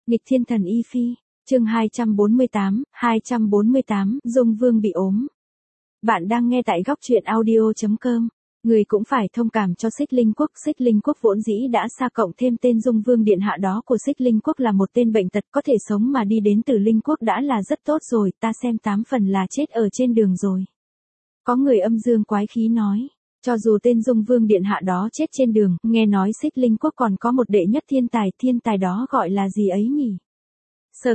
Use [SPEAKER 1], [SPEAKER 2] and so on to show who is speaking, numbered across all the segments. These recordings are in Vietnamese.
[SPEAKER 1] Nghịch thiên thần Y Phi, chương 248, Dung Vương bị ốm. Bạn đang nghe tại góc truyện audio.com. Người cũng phải thông cảm cho Xích Linh Quốc vốn dĩ đã xa cộng thêm tên Dung Vương điện hạ đó của Xích Linh Quốc là một tên bệnh tật, có thể sống mà đi đến Tử Linh Quốc đã là rất tốt rồi, ta xem 8 phần là chết ở trên đường rồi. Có người âm dương quái khí nói, cho dù tên Dung Vương điện hạ đó chết trên đường, nghe nói Xích Linh Quốc còn có một đệ nhất thiên tài đó gọi là gì ấy nhỉ? Sở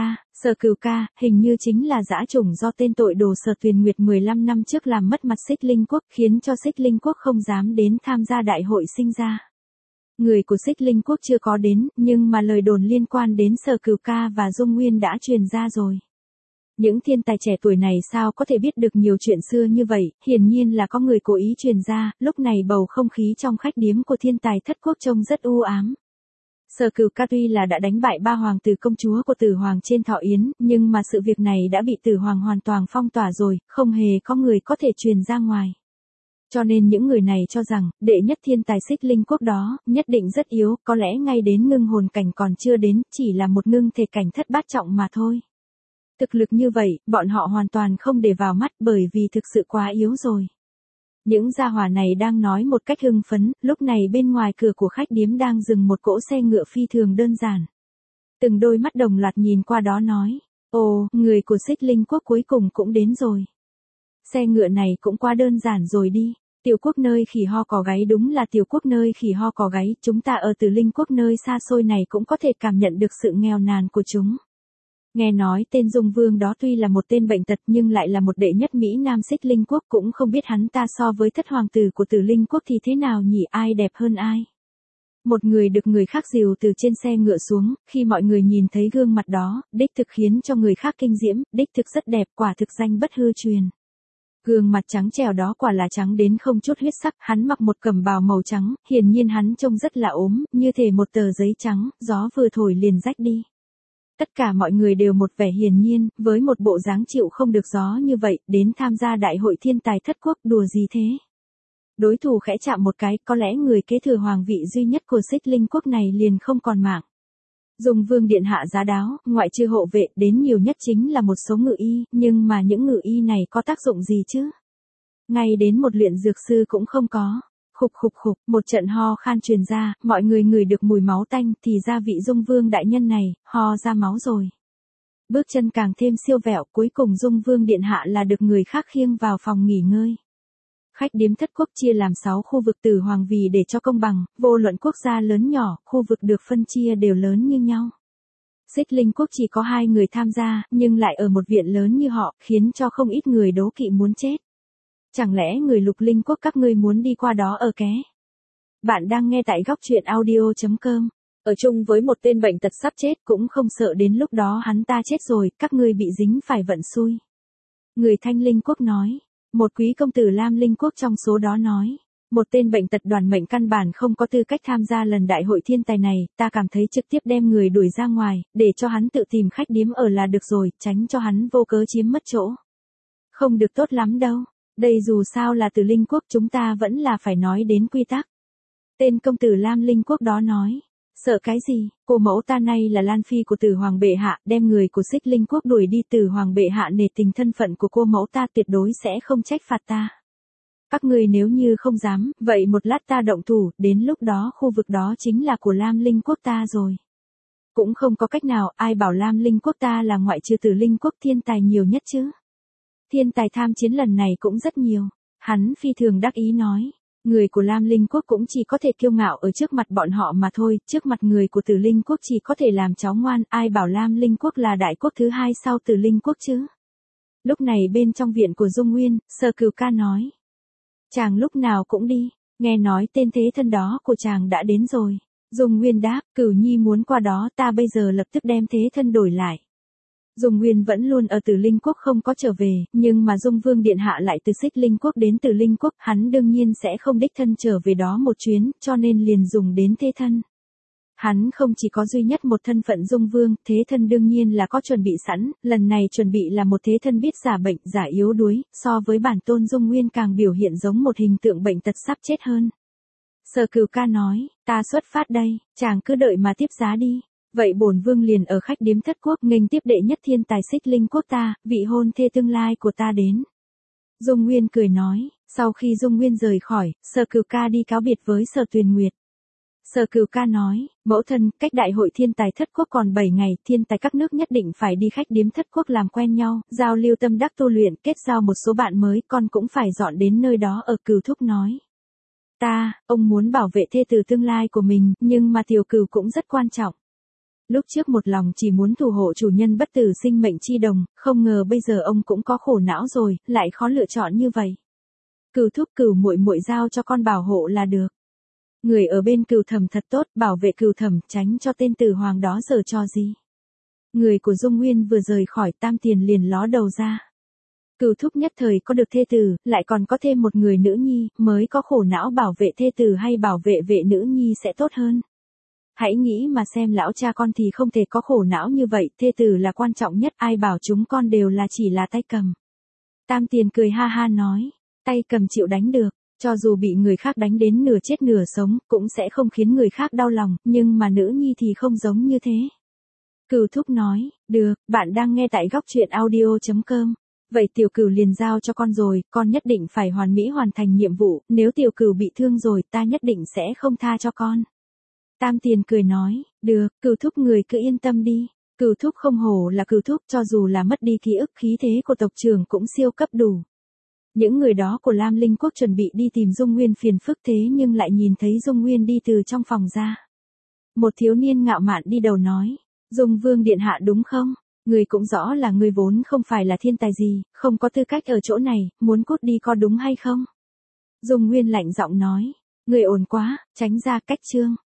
[SPEAKER 1] Cửu Ca, hình như chính là dã chủng do tên tội đồ Sở Tuyền Nguyệt 15 năm trước làm mất mặt Xích Linh Quốc, khiến cho Xích Linh Quốc không dám đến tham gia đại hội sinh ra. Người của Xích Linh Quốc chưa có đến, nhưng mà lời đồn liên quan đến Sở Cửu Ca và Dung Nguyên đã truyền ra rồi. Những thiên tài trẻ tuổi này sao có thể biết được nhiều chuyện xưa như vậy, hiển nhiên là có người cố ý truyền ra, lúc này bầu không khí trong khách điếm của thiên tài thất quốc trông rất u ám. Sở Cửu Ca tuy là đã đánh bại 3 hoàng tử công chúa của Tử Hoàng trên Thọ Yến, nhưng mà sự việc này đã bị Tử Hoàng hoàn toàn phong tỏa rồi, không hề có người có thể truyền ra ngoài. Cho nên những người này cho rằng, đệ nhất thiên tài Xích Linh Quốc đó, nhất định rất yếu, có lẽ ngay đến ngưng hồn cảnh còn chưa đến, chỉ là một ngưng thể cảnh thất bát trọng mà thôi. Thực lực như vậy, bọn họ hoàn toàn không để vào mắt bởi vì thực sự quá yếu rồi. Những gia hỏa này đang nói một cách hưng phấn, lúc này bên ngoài cửa của khách điếm đang dừng một cỗ xe ngựa phi thường đơn giản. Từng đôi mắt đồng loạt nhìn qua đó nói, ồ, người của Xích Linh Quốc cuối cùng cũng đến rồi. Xe ngựa này cũng quá đơn giản rồi đi. Tiểu quốc nơi khỉ ho cò gáy, đúng là tiểu quốc nơi khỉ ho cò gáy, chúng ta ở Tử Linh Quốc nơi xa xôi này cũng có thể cảm nhận được sự nghèo nàn của chúng. Nghe nói tên Dung Vương đó tuy là một tên bệnh tật nhưng lại là một đệ nhất Mỹ Nam Xích Linh Quốc, cũng không biết hắn ta so với thất hoàng tử của Tử Linh Quốc thì thế nào nhỉ, ai đẹp hơn ai. Một người được người khác dìu từ trên xe ngựa xuống, khi mọi người nhìn thấy gương mặt đó, đích thực khiến cho người khác kinh diễm, đích thực rất đẹp, quả thực danh bất hư truyền. Gương mặt trắng trẻo đó quả là trắng đến không chút huyết sắc, hắn mặc một cẩm bào màu trắng, hiển nhiên hắn trông rất là ốm, như thể một tờ giấy trắng, gió vừa thổi liền rách đi. Tất cả mọi người đều một vẻ hiển nhiên, với một bộ dáng chịu không được gió như vậy, đến tham gia đại hội thiên tài thất quốc, đùa gì thế. Đối thủ khẽ chạm một cái, có lẽ người kế thừa hoàng vị duy nhất của Xích Linh Quốc này liền không còn mạng. Dung Vương điện hạ giá đáo, ngoại trừ hộ vệ, đến nhiều nhất chính là một số ngự y, nhưng mà những ngự y này có tác dụng gì chứ? Ngay đến một luyện dược sư cũng không có. Khục, một trận ho khan truyền ra, mọi người ngửi được mùi máu tanh, thì ra vị Dung Vương đại nhân này, ho ra máu rồi. Bước chân càng thêm siêu vẹo, cuối cùng Dung Vương điện hạ là được người khác khiêng vào phòng nghỉ ngơi. Khách điếm thất quốc chia làm 6 khu vực Tử Hoàng vì để cho công bằng, vô luận quốc gia lớn nhỏ, khu vực được phân chia đều lớn như nhau. Xích Linh Quốc chỉ có 2 người tham gia, nhưng lại ở một viện lớn như họ, khiến cho không ít người đố kỵ muốn chết. Chẳng lẽ người Lục Linh Quốc các ngươi muốn đi qua đó ở ké? Bạn đang nghe tại góc truyện audio.com. Ở chung với một tên bệnh tật sắp chết cũng không sợ đến lúc đó hắn ta chết rồi, các ngươi bị dính phải vận xui. Người Thanh Linh Quốc nói. Một quý công tử Lam Linh Quốc trong số đó nói. Một tên bệnh tật đoàn mệnh căn bản không có tư cách tham gia lần đại hội thiên tài này, ta cảm thấy trực tiếp đem người đuổi ra ngoài, để cho hắn tự tìm khách điếm ở là được rồi, tránh cho hắn vô cớ chiếm mất chỗ. Không được tốt lắm đâu. Đây dù sao là Tử Linh Quốc, chúng ta vẫn là phải nói đến quy tắc. Tên công tử Lam Linh Quốc đó nói. Sợ cái gì, cô mẫu ta nay là Lan Phi của Tử Hoàng bệ hạ, đem người của Xích Linh Quốc đuổi đi, Tử Hoàng bệ hạ nể tình thân phận của cô mẫu ta tuyệt đối sẽ không trách phạt ta. Các người nếu như không dám, vậy một lát ta động thủ, đến lúc đó khu vực đó chính là của Lam Linh Quốc ta rồi. Cũng không có cách nào, ai bảo Lam Linh Quốc ta là ngoại trừ Tử Linh Quốc thiên tài nhiều nhất chứ. Thiên tài tham chiến lần này cũng rất nhiều. Hắn phi thường đắc ý nói. Người của Lam Linh Quốc cũng chỉ có thể kiêu ngạo ở trước mặt bọn họ mà thôi, trước mặt người của Tử Linh Quốc chỉ có thể làm cháu ngoan, ai bảo Lam Linh Quốc là đại quốc thứ 2 sau Tử Linh Quốc chứ. Lúc này bên trong viện của Dung Nguyên, Sở Cửu Ca nói. Chàng lúc nào cũng đi, nghe nói tên thế thân đó của chàng đã đến rồi. Dung Nguyên đáp, Cửu Nhi muốn qua đó, ta bây giờ lập tức đem thế thân đổi lại. Dung Nguyên vẫn luôn ở Tử Linh Quốc không có trở về, nhưng mà Dung Vương điện hạ lại từ Xích Linh Quốc đến Tử Linh Quốc, hắn đương nhiên sẽ không đích thân trở về đó một chuyến, cho nên liền dùng đến thế thân. Hắn không chỉ có duy nhất một thân phận Dung Vương, thế thân đương nhiên là có chuẩn bị sẵn, lần này chuẩn bị là một thế thân biết giả bệnh, giả yếu đuối, so với bản tôn Dung Nguyên càng biểu hiện giống một hình tượng bệnh tật sắp chết hơn. Sở Cửu Ca nói, ta xuất phát đây, chàng cứ đợi mà tiếp giá đi. Vậy bổn vương liền ở khách điếm Thất Quốc nghênh tiếp đệ nhất thiên tài Xích Linh quốc ta, vị hôn thê tương lai của ta đến. Dung Nguyên cười nói, sau khi Dung Nguyên rời khỏi, Sở Cửu ca đi cáo biệt với Sở Tuyền Nguyệt. Sở Cửu ca nói, mẫu thân, cách đại hội thiên tài Thất Quốc còn 7 ngày, thiên tài các nước nhất định phải đi khách điếm Thất Quốc làm quen nhau, giao lưu tâm đắc tu luyện, kết giao một số bạn mới, con cũng phải dọn đến nơi đó ở. Cửu thúc nói. Ông muốn bảo vệ thê tử tương lai của mình, nhưng mà Tiểu Cửu cũng rất quan trọng. Lúc trước một lòng chỉ muốn thủ hộ chủ nhân bất tử sinh mệnh chi đồng, không ngờ bây giờ ông cũng có khổ não rồi, lại khó lựa chọn như vậy. Cửu thúc Cửu muội muội giao cho con bảo hộ là được. Người ở bên Cửu thẩm thật tốt, bảo vệ Cửu thẩm, tránh cho tên tử hoàng đó giở trò gì. Người của Dung Nguyên vừa rời khỏi, Tam Tiền liền ló đầu ra. Cửu thúc nhất thời có được thê tử, lại còn có thêm một người nữ nhi, mới có khổ não bảo vệ thê tử hay bảo vệ nữ nhi sẽ tốt hơn. Hãy nghĩ mà xem, lão cha con thì không thể có khổ não như vậy, thê tử là quan trọng nhất, ai bảo chúng con đều là chỉ là tay cầm. Tam Tiền cười ha ha nói, tay cầm chịu đánh được, cho dù bị người khác đánh đến nửa chết nửa sống, cũng sẽ không khiến người khác đau lòng, nhưng mà nữ nhi thì không giống như thế. Cửu thúc nói, được, bạn đang nghe tại góc truyện audio.com. Vậy Tiểu Cửu liền giao cho con rồi, con nhất định phải hoàn mỹ hoàn thành nhiệm vụ, nếu Tiểu Cửu bị thương rồi, ta nhất định sẽ không tha cho con. Tam Tiền cười nói, được, Cửu thúc người cứ yên tâm đi. Cửu thúc không hổ là Cửu thúc, cho dù là mất đi ký ức, khí thế của tộc trưởng cũng siêu cấp đủ. Những người đó của Lam Linh quốc chuẩn bị đi tìm Dung Nguyên phiền phức, thế nhưng lại nhìn thấy Dung Nguyên đi từ trong phòng ra. Một thiếu niên ngạo mạn đi đầu nói, Dung Vương điện hạ đúng không? Người cũng rõ là người vốn không phải là thiên tài gì, không có tư cách ở chỗ này, muốn cút đi có đúng hay không? Dung Nguyên lạnh giọng nói, người ổn quá, tránh ra cách chương.